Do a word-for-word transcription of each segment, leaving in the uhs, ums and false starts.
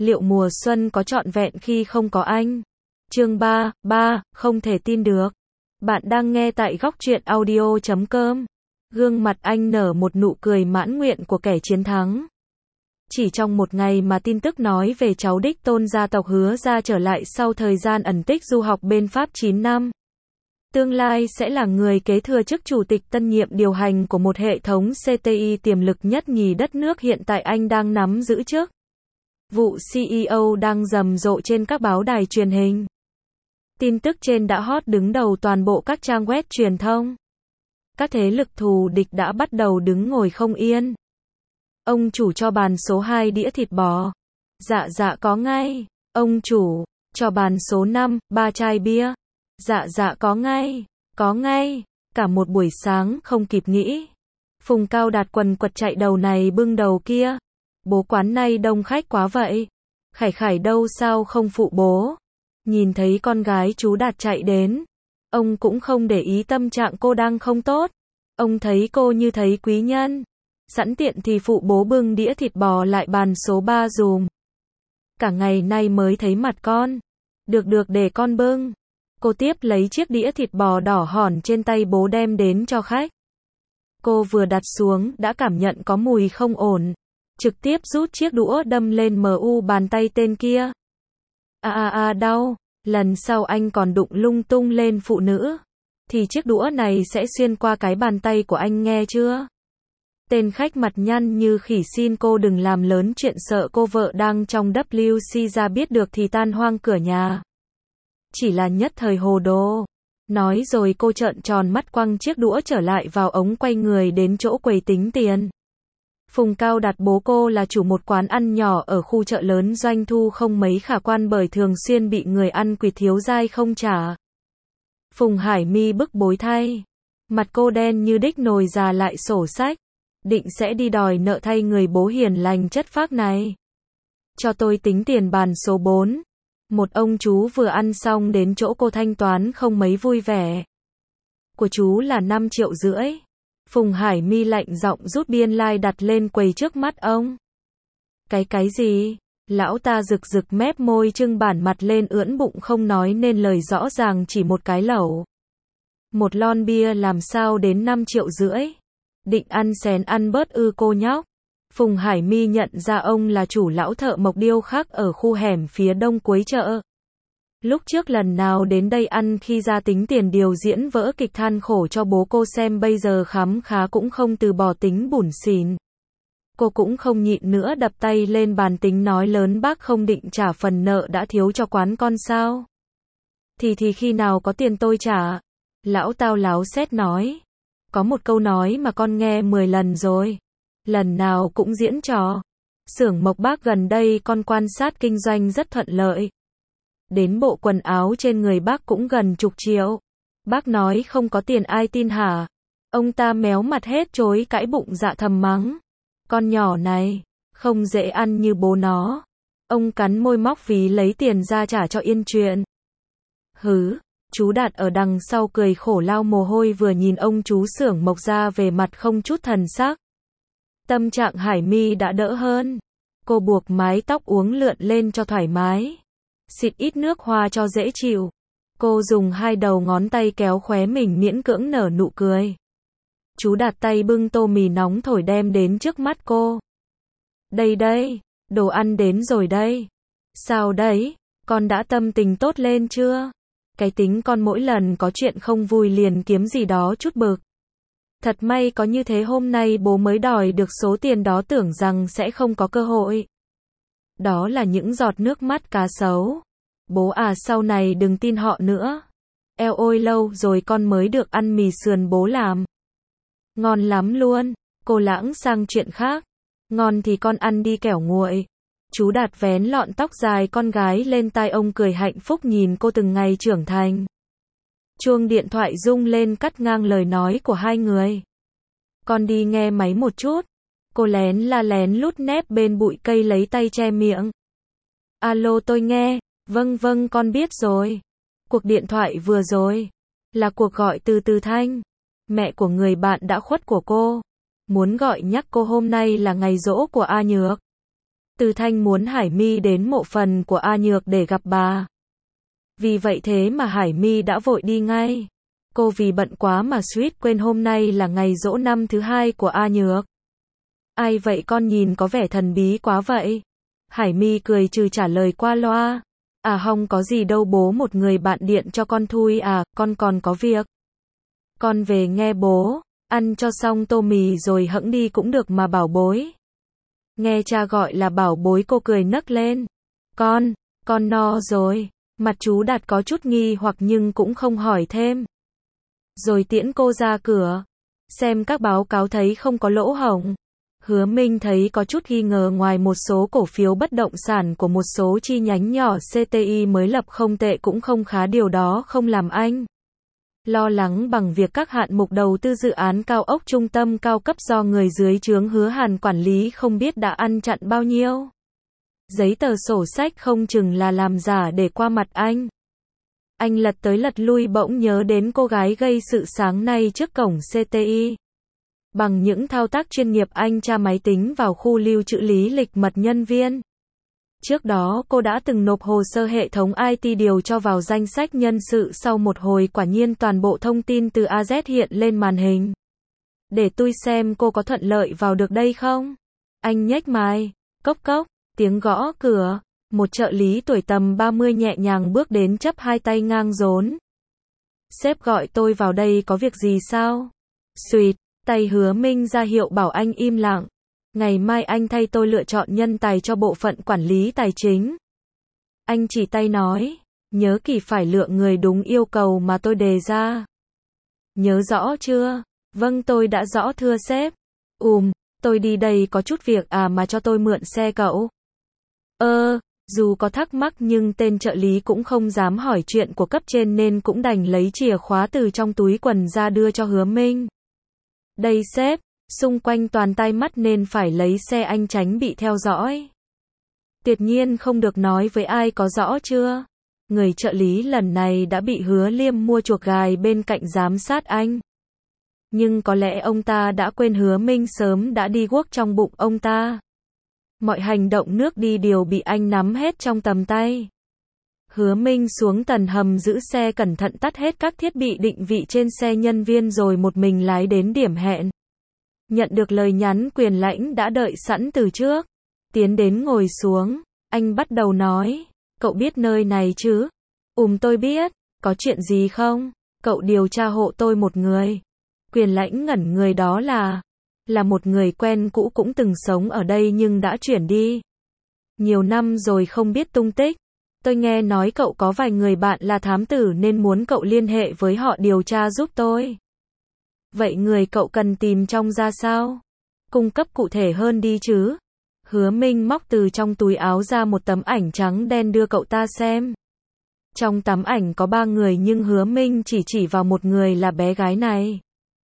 liệu mùa xuân có trọn vẹn khi không có anh? Chương ba, ba, không thể tin được. Bạn đang nghe tại góc truyện audio chấm com. Gương mặt anh nở một nụ cười mãn nguyện của kẻ chiến thắng. Chỉ trong một ngày mà tin tức nói về cháu đích tôn gia tộc Hứa gia trở lại sau thời gian ẩn tích du học bên Pháp chín năm. Tương lai sẽ là người kế thừa chức chủ tịch tân nhiệm điều hành của một hệ thống xê tê i tiềm lực nhất nhì đất nước hiện tại anh đang nắm giữ chức vụ xê e ô đang rầm rộ trên các báo đài truyền hình. Tin tức trên đã hot đứng đầu toàn bộ các trang web truyền thông. Các thế lực thù địch đã bắt đầu đứng ngồi không yên. Ông chủ cho bàn số hai đĩa thịt bò. Dạ dạ có ngay. Ông chủ, cho bàn số năm, ba chai bia. Dạ dạ có ngay. Có ngay. Cả một buổi sáng không kịp nghĩ. Phùng Cao Đạt quần quật chạy đầu này bưng đầu kia. Bố quán này đông khách quá vậy. Khải Khải đâu sao không phụ bố. Nhìn thấy con gái chú Đạt chạy đến. Ông cũng không để ý tâm trạng cô đang không tốt. Ông thấy cô như thấy quý nhân. Sẵn tiện thì phụ bố bưng đĩa thịt bò lại bàn số ba dùm. Cả ngày nay mới thấy mặt con. Được được để con bưng. Cô tiếp lấy chiếc đĩa thịt bò đỏ hòn trên tay bố đem đến cho khách. Cô vừa đặt xuống đã cảm nhận có mùi không ổn. Trực tiếp rút chiếc đũa đâm lên mu bàn tay tên kia. À à à đau. Lần sau anh còn đụng lung tung lên phụ nữ. Thì chiếc đũa này sẽ xuyên qua cái bàn tay của anh nghe chưa? Tên khách mặt nhăn như khỉ xin cô đừng làm lớn chuyện sợ cô vợ đang trong vê kép xê ra biết được thì tan hoang cửa nhà. Chỉ là nhất thời hồ đồ. Nói rồi cô trợn tròn mắt quăng chiếc đũa trở lại vào ống quay người đến chỗ quầy tính tiền. Phùng Cao Đạt bố cô là chủ một quán ăn nhỏ ở khu chợ lớn doanh thu không mấy khả quan bởi thường xuyên bị người ăn quỵt thiếu dai không trả. Phùng Hải Mi bức bối thay. Mặt cô đen như đích nồi già lại sổ sách. Định sẽ đi đòi nợ thay người bố hiền lành chất phác này. Cho tôi tính tiền bàn số bốn. Một ông chú vừa ăn xong đến chỗ cô thanh toán không mấy vui vẻ. Của chú là năm triệu rưỡi. Phùng Hải Mi lạnh giọng rút biên lai like đặt lên quầy trước mắt ông. Cái cái gì? Lão ta rực rực mép môi trưng bản mặt lên ưỡn bụng không nói nên lời rõ ràng chỉ một cái lẩu. Một lon bia làm sao đến năm triệu rưỡi? Định ăn xén ăn bớt ư cô nhóc. Phùng Hải Mi nhận ra ông là chủ lão thợ mộc điêu khắc ở khu hẻm phía đông cuối chợ. Lúc trước lần nào đến đây ăn khi ra tính tiền điều diễn vỡ kịch than khổ cho bố cô xem bây giờ khám khá cũng không từ bỏ tính bủn xỉn. Cô cũng không nhịn nữa đập tay lên bàn tính nói lớn bác không định trả phần nợ đã thiếu cho quán con sao? Thì thì khi nào có tiền tôi trả? Lão tao láo xét nói. Có một câu nói mà con nghe mười lần rồi. Lần nào cũng diễn trò. Xưởng mộc bác gần đây con quan sát kinh doanh rất thuận lợi. Đến bộ quần áo trên người bác cũng gần chục triệu. Bác nói không có tiền ai tin hả? Ông ta méo mặt hết chối cãi bụng dạ thầm mắng. Con nhỏ này, không dễ ăn như bố nó. Ông cắn môi móc ví lấy tiền ra trả cho yên chuyện. Hứ, chú Đạt ở đằng sau cười khổ lau mồ hôi vừa nhìn ông chú xưởng mộc ra về mặt không chút thần sắc. Tâm trạng Hải Mi đã đỡ hơn. Cô buộc mái tóc uốn lượn lên cho thoải mái. Xịt ít nước hoa cho dễ chịu. Cô dùng hai đầu ngón tay kéo khóe mình miễn cưỡng nở nụ cười. Chú Đạt tay bưng tô mì nóng thổi đem đến trước mắt cô. Đây đây, đồ ăn đến rồi đây. Sao đấy, con đã tâm tình tốt lên chưa? Cái tính con mỗi lần có chuyện không vui liền kiếm gì đó chút bực. Thật may có như thế hôm nay bố mới đòi được số tiền đó tưởng rằng sẽ không có cơ hội. Đó là những giọt nước mắt cá sấu. Bố à sau này đừng tin họ nữa. Eo ôi lâu rồi con mới được ăn mì sườn bố làm. Ngon lắm luôn. Cô lãng sang chuyện khác. Ngon thì con ăn đi kẻo nguội. Chú Đạt vén lọn tóc dài con gái lên tai ông cười hạnh phúc nhìn cô từng ngày trưởng thành. Chuông điện thoại rung lên cắt ngang lời nói của hai người. Con đi nghe máy một chút. Cô lén la lén lút nép bên bụi cây lấy tay che miệng. Alo tôi nghe. Vâng vâng con biết rồi. Cuộc điện thoại vừa rồi là cuộc gọi từ Từ Thanh, mẹ của người bạn đã khuất của cô. Muốn gọi nhắc cô hôm nay là ngày giỗ của A Nhược. Từ Thanh muốn Hải My đến mộ phần của A Nhược để gặp bà. Vì vậy thế mà Hải My đã vội đi ngay. Cô vì bận quá mà suýt quên hôm nay là ngày giỗ năm thứ hai của A Nhược. Ai vậy con nhìn có vẻ thần bí quá vậy? Hải My cười trừ trả lời qua loa. À không có gì đâu bố, một người bạn điện cho con thui à, con còn có việc. Con về nghe bố, ăn cho xong tô mì rồi hẵng đi cũng được mà bảo bối. Nghe cha gọi là bảo bối cô cười nấc lên. Con, con no rồi. Mặt chú Đạt có chút nghi hoặc nhưng cũng không hỏi thêm. Rồi tiễn cô ra cửa. Xem các báo cáo thấy không có lỗ hổng. Hứa Minh thấy có chút nghi ngờ, ngoài một số cổ phiếu bất động sản của một số chi nhánh nhỏ xê tê i mới lập không tệ cũng không khá, điều đó không làm anh lo lắng bằng việc các hạng mục đầu tư dự án cao ốc trung tâm cao cấp do người dưới trướng Hứa Hàn quản lý không biết đã ăn chặn bao nhiêu giấy tờ sổ sách, không chừng là làm giả để qua mặt anh. Anh lật tới lật lui bỗng nhớ đến cô gái gây sự sáng nay trước cổng xê tê i. Bằng những thao tác chuyên nghiệp anh tra máy tính vào khu lưu trữ lý lịch mật nhân viên. Trước đó cô đã từng nộp hồ sơ hệ thống i tê điều cho vào danh sách nhân sự, sau một hồi quả nhiên toàn bộ thông tin từ a Z hiện lên màn hình. Để tôi xem cô có thuận lợi vào được đây không? Anh nhếch mày. Cốc cốc, tiếng gõ cửa. Một trợ lý tuổi tầm ba mươi nhẹ nhàng bước đến, chắp hai tay ngang rốn. Sếp gọi tôi vào đây có việc gì sao? Xuyệt, tay Hứa Minh ra hiệu bảo anh im lặng. Ngày mai anh thay tôi lựa chọn nhân tài cho bộ phận quản lý tài chính. Anh chỉ tay nói, nhớ kỹ phải lựa người đúng yêu cầu mà tôi đề ra. Nhớ rõ chưa? Vâng tôi đã rõ thưa sếp. Ùm, tôi đi đây có chút việc à, mà cho tôi mượn xe cậu. Ơ, dù có thắc mắc nhưng tên trợ lý cũng không dám hỏi chuyện của cấp trên nên cũng đành lấy chìa khóa từ trong túi quần ra đưa cho Hứa Minh. Đây sếp, xung quanh toàn tai mắt nên phải lấy xe anh tránh bị theo dõi. Tuyệt nhiên không được nói với ai, có rõ chưa? Người trợ lý lần này đã bị Hứa Liêm mua chuộc gài bên cạnh giám sát anh. Nhưng có lẽ ông ta đã quên Hứa Minh sớm đã đi guốc trong bụng ông ta. Mọi hành động nước đi đều bị anh nắm hết trong tầm tay. Hứa Minh xuống tầng hầm giữ xe, cẩn thận tắt hết các thiết bị định vị trên xe nhân viên rồi một mình lái đến điểm hẹn. Nhận được lời nhắn, Quyền Lãnh đã đợi sẵn từ trước. Tiến đến ngồi xuống, anh bắt đầu nói, cậu biết nơi này chứ? Ùm tôi biết, có chuyện gì không? Cậu điều tra hộ tôi một người. Quyền Lãnh ngẩn người, đó là... Là một người quen cũ cũng từng sống ở đây nhưng đã chuyển đi. Nhiều năm rồi không biết tung tích. Tôi nghe nói cậu có vài người bạn là thám tử nên muốn cậu liên hệ với họ điều tra giúp tôi. Vậy người cậu cần tìm trông ra sao? Cung cấp cụ thể hơn đi chứ. Hứa Minh móc từ trong túi áo ra một tấm ảnh trắng đen đưa cậu ta xem. Trong tấm ảnh có ba người nhưng Hứa Minh chỉ chỉ vào một người là bé gái này.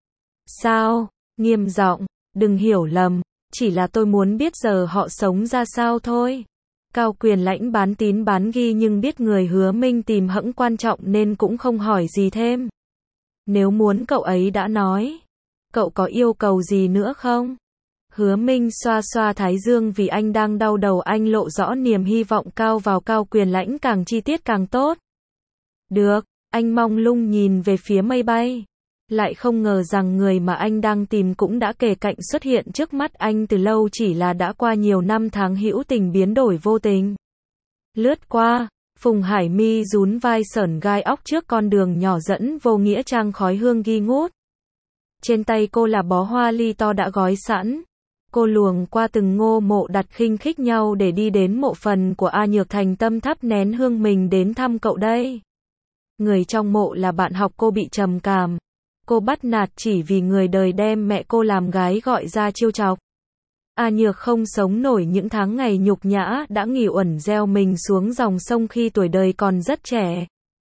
Sao? Nghiêm giọng, đừng hiểu lầm, chỉ là tôi muốn biết giờ họ sống ra sao thôi. Cao Quyền Lãnh bán tín bán nghi nhưng biết người Hứa Minh tìm hẫng quan trọng nên cũng không hỏi gì thêm. Nếu muốn cậu ấy đã nói. Cậu có yêu cầu gì nữa không? Hứa Minh xoa xoa thái dương vì anh đang đau đầu, anh lộ rõ niềm hy vọng cao vào Cao Quyền Lãnh, càng chi tiết càng tốt. Được, anh mong lung nhìn về phía mây bay. Lại không ngờ rằng người mà anh đang tìm cũng đã kề cạnh xuất hiện trước mắt anh từ lâu, chỉ là đã qua nhiều năm tháng hữu tình biến đổi vô tình. Lướt qua, Phùng Hải My rún vai sởn gai óc trước con đường nhỏ dẫn vô nghĩa trang khói hương nghi ngút. Trên tay cô là bó hoa ly to đã gói sẵn. Cô luồng qua từng ngô mộ đặt khinh khích nhau để đi đến mộ phần của A Nhược, thành tâm thắp nén hương mình đến thăm cậu đây. Người trong mộ là bạn học cô bị trầm cảm. Cô bắt nạt chỉ vì người đời đem mẹ cô làm gái gọi ra trêu chọc. A Nhược không sống nổi những tháng ngày nhục nhã, đã nghỉ uẩn gieo mình xuống dòng sông khi tuổi đời còn rất trẻ.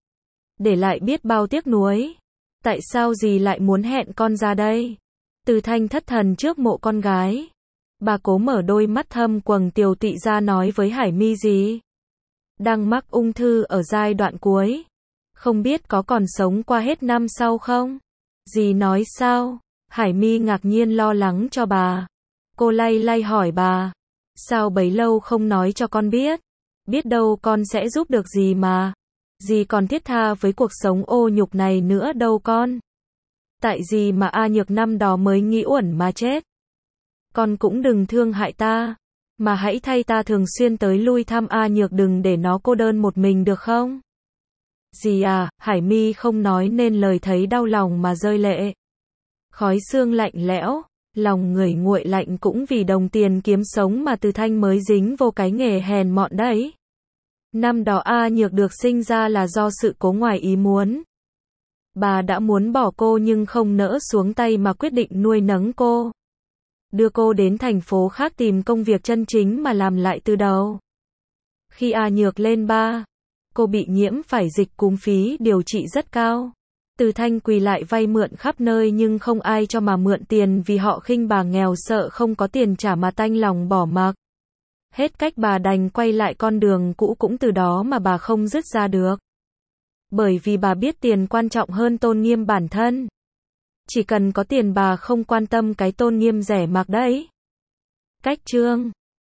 Để lại biết bao tiếc nuối. Tại sao dì lại muốn hẹn con ra đây? Từ Thanh thất thần trước mộ con gái. Bà cố mở đôi mắt thâm quầng tiều tị ra nói với Hải My gì? Đang mắc ung thư ở giai đoạn cuối. Không biết có còn sống qua hết năm sau không? Dì nói sao? Hải My ngạc nhiên lo lắng cho bà. Cô lay lay hỏi bà. Sao bấy lâu không nói cho con biết? Biết đâu con sẽ giúp được gì mà. Dì còn thiết tha với cuộc sống ô nhục này nữa đâu con. Tại gì mà A Nhược năm đó mới nghĩ uẩn mà chết. Con cũng đừng thương hại ta. Mà hãy thay ta thường xuyên tới lui thăm A Nhược, đừng để nó cô đơn một mình được không? Dì à, Hải Mi không nói nên lời, thấy đau lòng mà rơi lệ. Khói xương lạnh lẽo, lòng người nguội lạnh, cũng vì đồng tiền kiếm sống mà Từ Thanh mới dính vô cái nghề hèn mọn đấy. Năm đó A Nhược được sinh ra là do sự cố ngoài ý muốn. Bà đã muốn bỏ cô nhưng không nỡ xuống tay mà quyết định nuôi nấng cô. Đưa cô đến thành phố khác tìm công việc chân chính mà làm lại từ đầu. Khi A Nhược lên ba, cô bị nhiễm phải dịch cúm, phí điều trị rất cao. Từ Thanh quỳ lại vay mượn khắp nơi nhưng không ai cho mà mượn tiền, vì họ khinh bà nghèo, sợ không có tiền trả mà tanh lòng bỏ mặc. Hết cách bà đành quay lại con đường cũ, cũng từ đó mà bà không dứt ra được. Bởi vì bà biết tiền quan trọng hơn tôn nghiêm bản thân. Chỉ cần có tiền bà không quan tâm cái tôn nghiêm rẻ mạt đấy. Cách chương